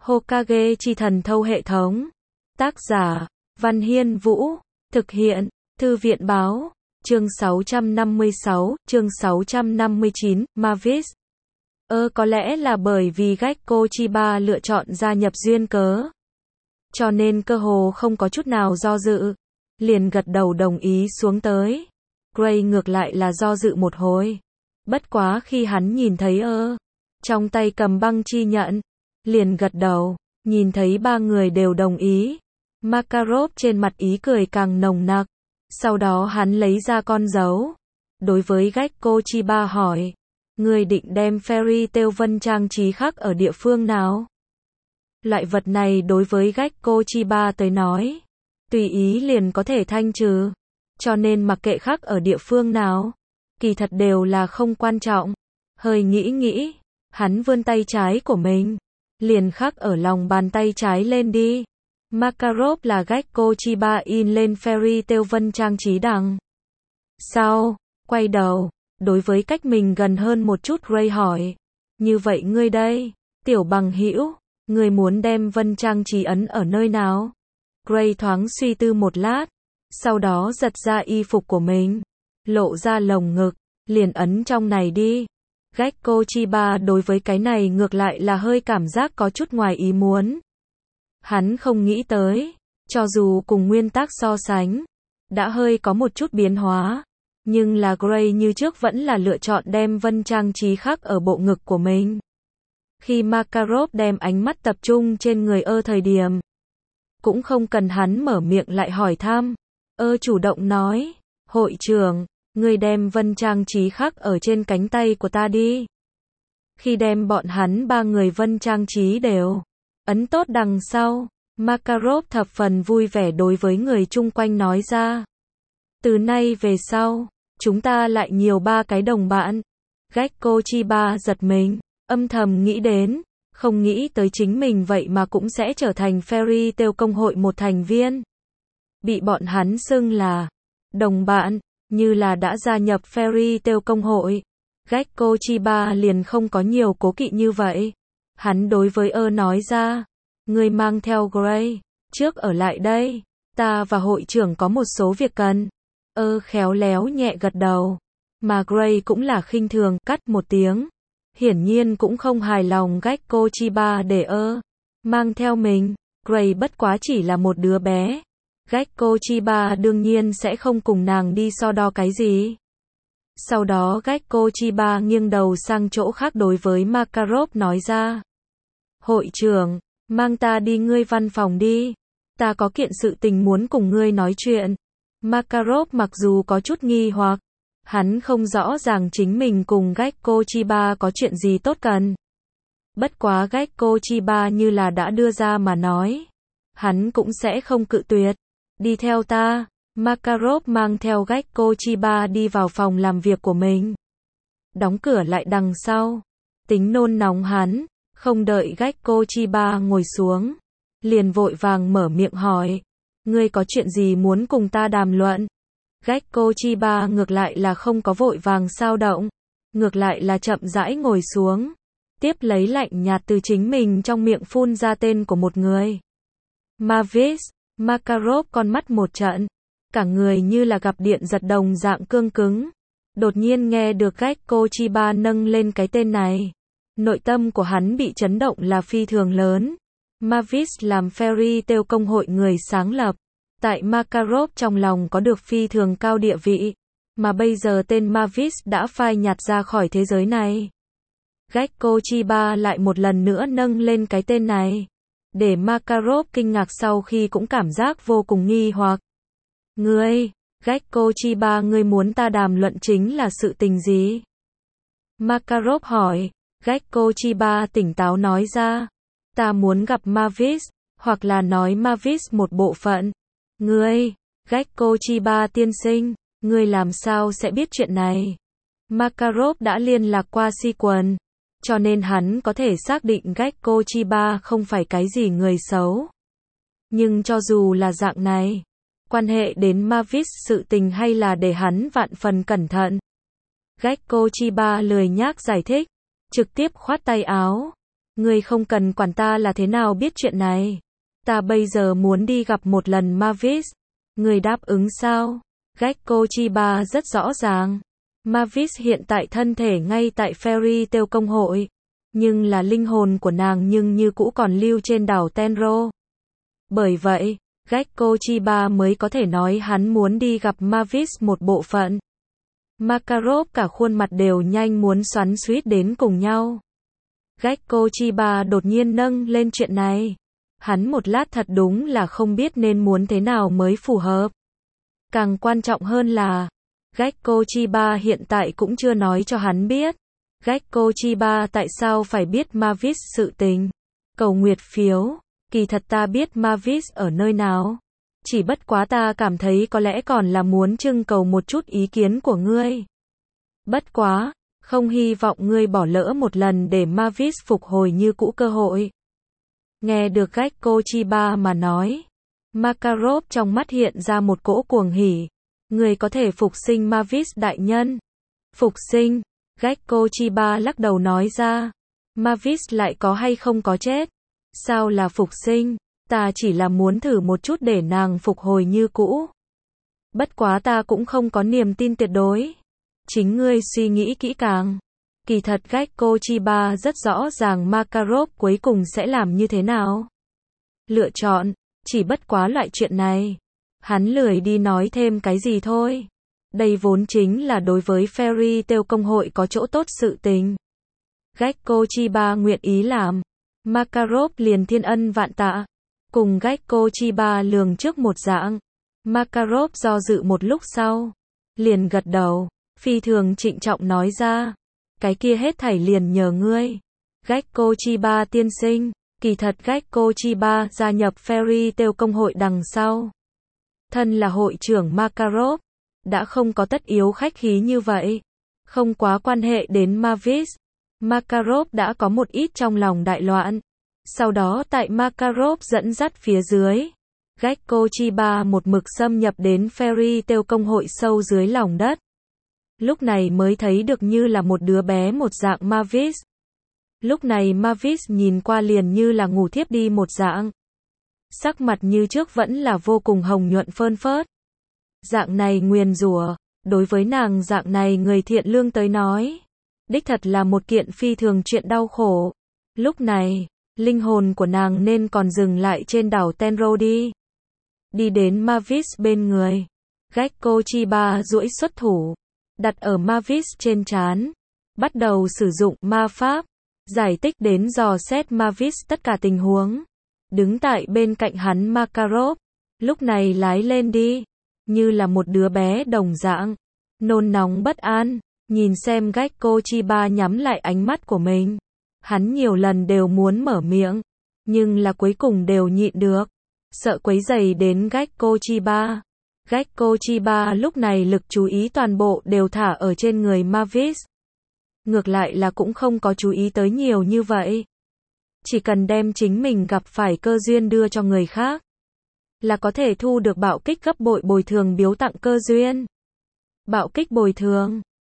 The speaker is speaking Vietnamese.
Hokage chi thần thâu hệ thống. Tác giả, Văn Hiên Vũ. Thực hiện, Thư viện báo. Chương 656, chương 659, Mavis. Có lẽ là bởi vì Gekko Chiba lựa chọn gia nhập duyên cớ. Cho nên cơ hồ không có chút nào do dự. Liền gật đầu đồng ý xuống tới. Gray ngược lại là do dự một hồi. Bất quá khi hắn nhìn thấy trong tay cầm băng chi nhận, liền gật đầu, nhìn thấy ba người đều đồng ý. Makarov trên mặt ý cười càng nồng nặc. Sau đó hắn lấy ra con dấu. Đối với Gekko Chiba hỏi, ngươi định đem Fairy Tail Vân trang trí khắc ở địa phương nào? Loại vật này đối với Gekko Chiba tới nói, tùy ý liền có thể thanh trừ. Cho nên mặc kệ khắc ở địa phương nào, kỳ thật đều là không quan trọng. Hơi nghĩ, hắn vươn tay trái của mình, liền khắc ở lòng bàn tay trái lên đi. Makarov là Gekko Chiba in lên Fairy Tail Vân trang trí đằng sau, quay đầu, đối với cách mình gần hơn một chút Gray hỏi, như vậy ngươi đây, tiểu bằng hữu, ngươi muốn đem vân trang trí ấn ở nơi nào? Gray thoáng suy tư một lát, sau đó giật ra y phục của mình, lộ ra lồng ngực, liền ấn trong này đi. Gekko Chiba đối với cái này ngược lại là hơi cảm giác có chút ngoài ý muốn. Hắn không nghĩ tới, cho dù cùng nguyên tắc so sánh, đã hơi có một chút biến hóa, nhưng là Gray như trước vẫn là lựa chọn đem vân trang trí khắc ở bộ ngực của mình. Khi Makarov đem ánh mắt tập trung trên người thời điểm, cũng không cần hắn mở miệng lại hỏi thăm, chủ động nói, hội trưởng, ngươi đem vân trang trí khắc ở trên cánh tay của ta đi. Khi đem bọn hắn ba người vân trang trí đều ấn tốt đằng sau, Makarov thập phần vui vẻ đối với người chung quanh nói ra. Từ nay về sau, chúng ta lại nhiều ba cái đồng bạn. Gekko Chiba giật mình, âm thầm nghĩ đến, không nghĩ tới chính mình vậy mà cũng sẽ trở thành Fairy Tail công hội một thành viên. Bị bọn hắn xưng là đồng bạn, như là đã gia nhập Fairy Tail công hội. Gekko Chiba liền không có nhiều cố kỵ như vậy. Hắn đối với nói ra, ngươi mang theo Gray, trước ở lại đây, ta và hội trưởng có một số việc cần. Khéo léo nhẹ gật đầu, mà Gray cũng là khinh thường cắt một tiếng. Hiển nhiên cũng không hài lòng Gekko Chiba để mang theo mình. Gray bất quá chỉ là một đứa bé. Gekko Chiba đương nhiên sẽ không cùng nàng đi so đo cái gì. Sau đó Gekko Chiba nghiêng đầu sang chỗ khác đối với Makarov nói ra. Hội trưởng, mang ta đi ngươi văn phòng đi. Ta có kiện sự tình muốn cùng ngươi nói chuyện. Makarov mặc dù có chút nghi hoặc, hắn không rõ ràng chính mình cùng Gekko Chiba có chuyện gì tốt cần. Bất quá Gekko Chiba như là đã đưa ra mà nói, hắn cũng sẽ không cự tuyệt. Đi theo ta. Makarov mang theo Gekko Chiba đi vào phòng làm việc của mình. Đóng cửa lại đằng sau. Tính nôn nóng hắn, không đợi Gekko Chiba ngồi xuống, liền vội vàng mở miệng hỏi, ngươi có chuyện gì muốn cùng ta đàm luận? Gekko Chiba ngược lại là không có vội vàng xao động, ngược lại là chậm rãi ngồi xuống, tiếp lấy lạnh nhạt từ chính mình trong miệng phun ra tên của một người. Mavis. Makarov con mắt một trận, cả người như là gặp điện giật đồng dạng cương cứng. Đột nhiên nghe được Gekko Chiba nâng lên cái tên này, nội tâm của hắn bị chấn động là phi thường lớn. Mavis làm Fairy Tail công hội người sáng lập, tại Makarov trong lòng có được phi thường cao địa vị, mà bây giờ tên Mavis đã phai nhạt ra khỏi thế giới này. Gekko Chiba lại một lần nữa nâng lên cái tên này, để Makarov kinh ngạc sau khi cũng cảm giác vô cùng nghi hoặc. Ngươi, Gekko Chiba, ngươi muốn ta đàm luận chính là sự tình gì? Makarov hỏi. Gekko Chiba tỉnh táo nói ra, ta muốn gặp Mavis, hoặc là nói Mavis một bộ phận. Ngươi, Gekko Chiba tiên sinh, ngươi làm sao sẽ biết chuyện này? Makarov đã liên lạc qua Sequence, cho nên hắn có thể xác định Gekko Chiba không phải cái gì người xấu. Nhưng cho dù là dạng này, quan hệ đến Mavis sự tình hay là để hắn vạn phần cẩn thận. Gekko Chiba lười nhác giải thích, trực tiếp khoát tay áo. Ngươi không cần quản ta là thế nào biết chuyện này. Ta bây giờ muốn đi gặp một lần Mavis. Ngươi đáp ứng sao? Gekko Chiba rất rõ ràng. Mavis hiện tại thân thể ngay tại Fairy Tail công hội. Nhưng là linh hồn của nàng nhưng như cũ còn lưu trên đảo Tenro. Bởi vậy, Gekko Chiba mới có thể nói hắn muốn đi gặp Mavis một bộ phận. Makarov cả khuôn mặt đều nhanh muốn xoắn xuýt đến cùng nhau. Gekko Chiba đột nhiên nâng lên chuyện này. Hắn một lát thật đúng là không biết nên muốn thế nào mới phù hợp. Càng quan trọng hơn là, Gekko Chiba hiện tại cũng chưa nói cho hắn biết. Gekko Chiba tại sao phải biết Mavis sự tình. Cầu nguyệt phiếu, kỳ thật ta biết Mavis ở nơi nào. Chỉ bất quá ta cảm thấy có lẽ còn là muốn trưng cầu một chút ý kiến của ngươi. Bất quá, không hy vọng ngươi bỏ lỡ một lần để Mavis phục hồi như cũ cơ hội. Nghe được Gekko Chiba mà nói, Makarov trong mắt hiện ra một cỗ cuồng hỉ. Ngươi có thể phục sinh Mavis đại nhân. Phục sinh, Gekko Chiba lắc đầu nói ra. Mavis lại có hay không có chết? Sao là phục sinh? Ta chỉ là muốn thử một chút để nàng phục hồi như cũ. Bất quá ta cũng không có niềm tin tuyệt đối. Chính ngươi suy nghĩ kỹ càng. Kỳ thật Gekko Chiba rất rõ ràng Makarov cuối cùng sẽ làm như thế nào. Lựa chọn, chỉ bất quá loại chuyện này. Hắn lười đi nói thêm cái gì thôi. Đây vốn chính là đối với Fairy Tail công hội có chỗ tốt sự tình. Gekko Chiba nguyện ý làm. Makarov liền thiên ân vạn tạ. Cùng Gekko Chiba lường trước một dạng. Makarov do dự một lúc sau. Liền gật đầu. Phi thường trịnh trọng nói ra. Cái kia hết thảy liền nhờ ngươi. Gekko Chiba tiên sinh. Kỳ thật Gekko Chiba gia nhập Fairy Tail công hội đằng sau. Thân là hội trưởng Makarov. Đã không có tất yếu khách khí như vậy. Không quá quan hệ đến Mavis. Makarov đã có một ít trong lòng đại loạn. Sau đó tại Makarov dẫn dắt phía dưới, Gekko Chiba một mực xâm nhập đến Fairy Tail công hội sâu dưới lòng đất. Lúc này mới thấy được như là một đứa bé một dạng Mavis. Lúc này Mavis nhìn qua liền như là ngủ thiếp đi một dạng. Sắc mặt như trước vẫn là vô cùng hồng nhuận phơn phớt. Dạng này nguyền rủa, đối với nàng dạng này người thiện lương tới nói, đích thật là một kiện phi thường chuyện đau khổ. Lúc này, linh hồn của nàng nên còn dừng lại trên đảo Tenro đi. Đi đến Mavis bên người. Gekko Chiba duỗi xuất thủ, đặt ở Mavis trên trán, bắt đầu sử dụng ma pháp, giải thích đến dò xét Mavis tất cả tình huống. Đứng tại bên cạnh hắn Makarov, lúc này lái lên đi, như là một đứa bé đồng dạng, nôn nóng bất an, nhìn xem Gekko Chiba nhắm lại ánh mắt của mình. Hắn nhiều lần đều muốn mở miệng, nhưng là cuối cùng đều nhịn được, sợ quấy rầy đến Gekko Chiba. Gekko Chiba lúc này lực chú ý toàn bộ đều thả ở trên người Mavis. Ngược lại là cũng không có chú ý tới nhiều như vậy. Chỉ cần đem chính mình gặp phải cơ duyên đưa cho người khác, là có thể thu được bạo kích gấp bội bồi thường biếu tặng cơ duyên. Bạo kích bồi thường.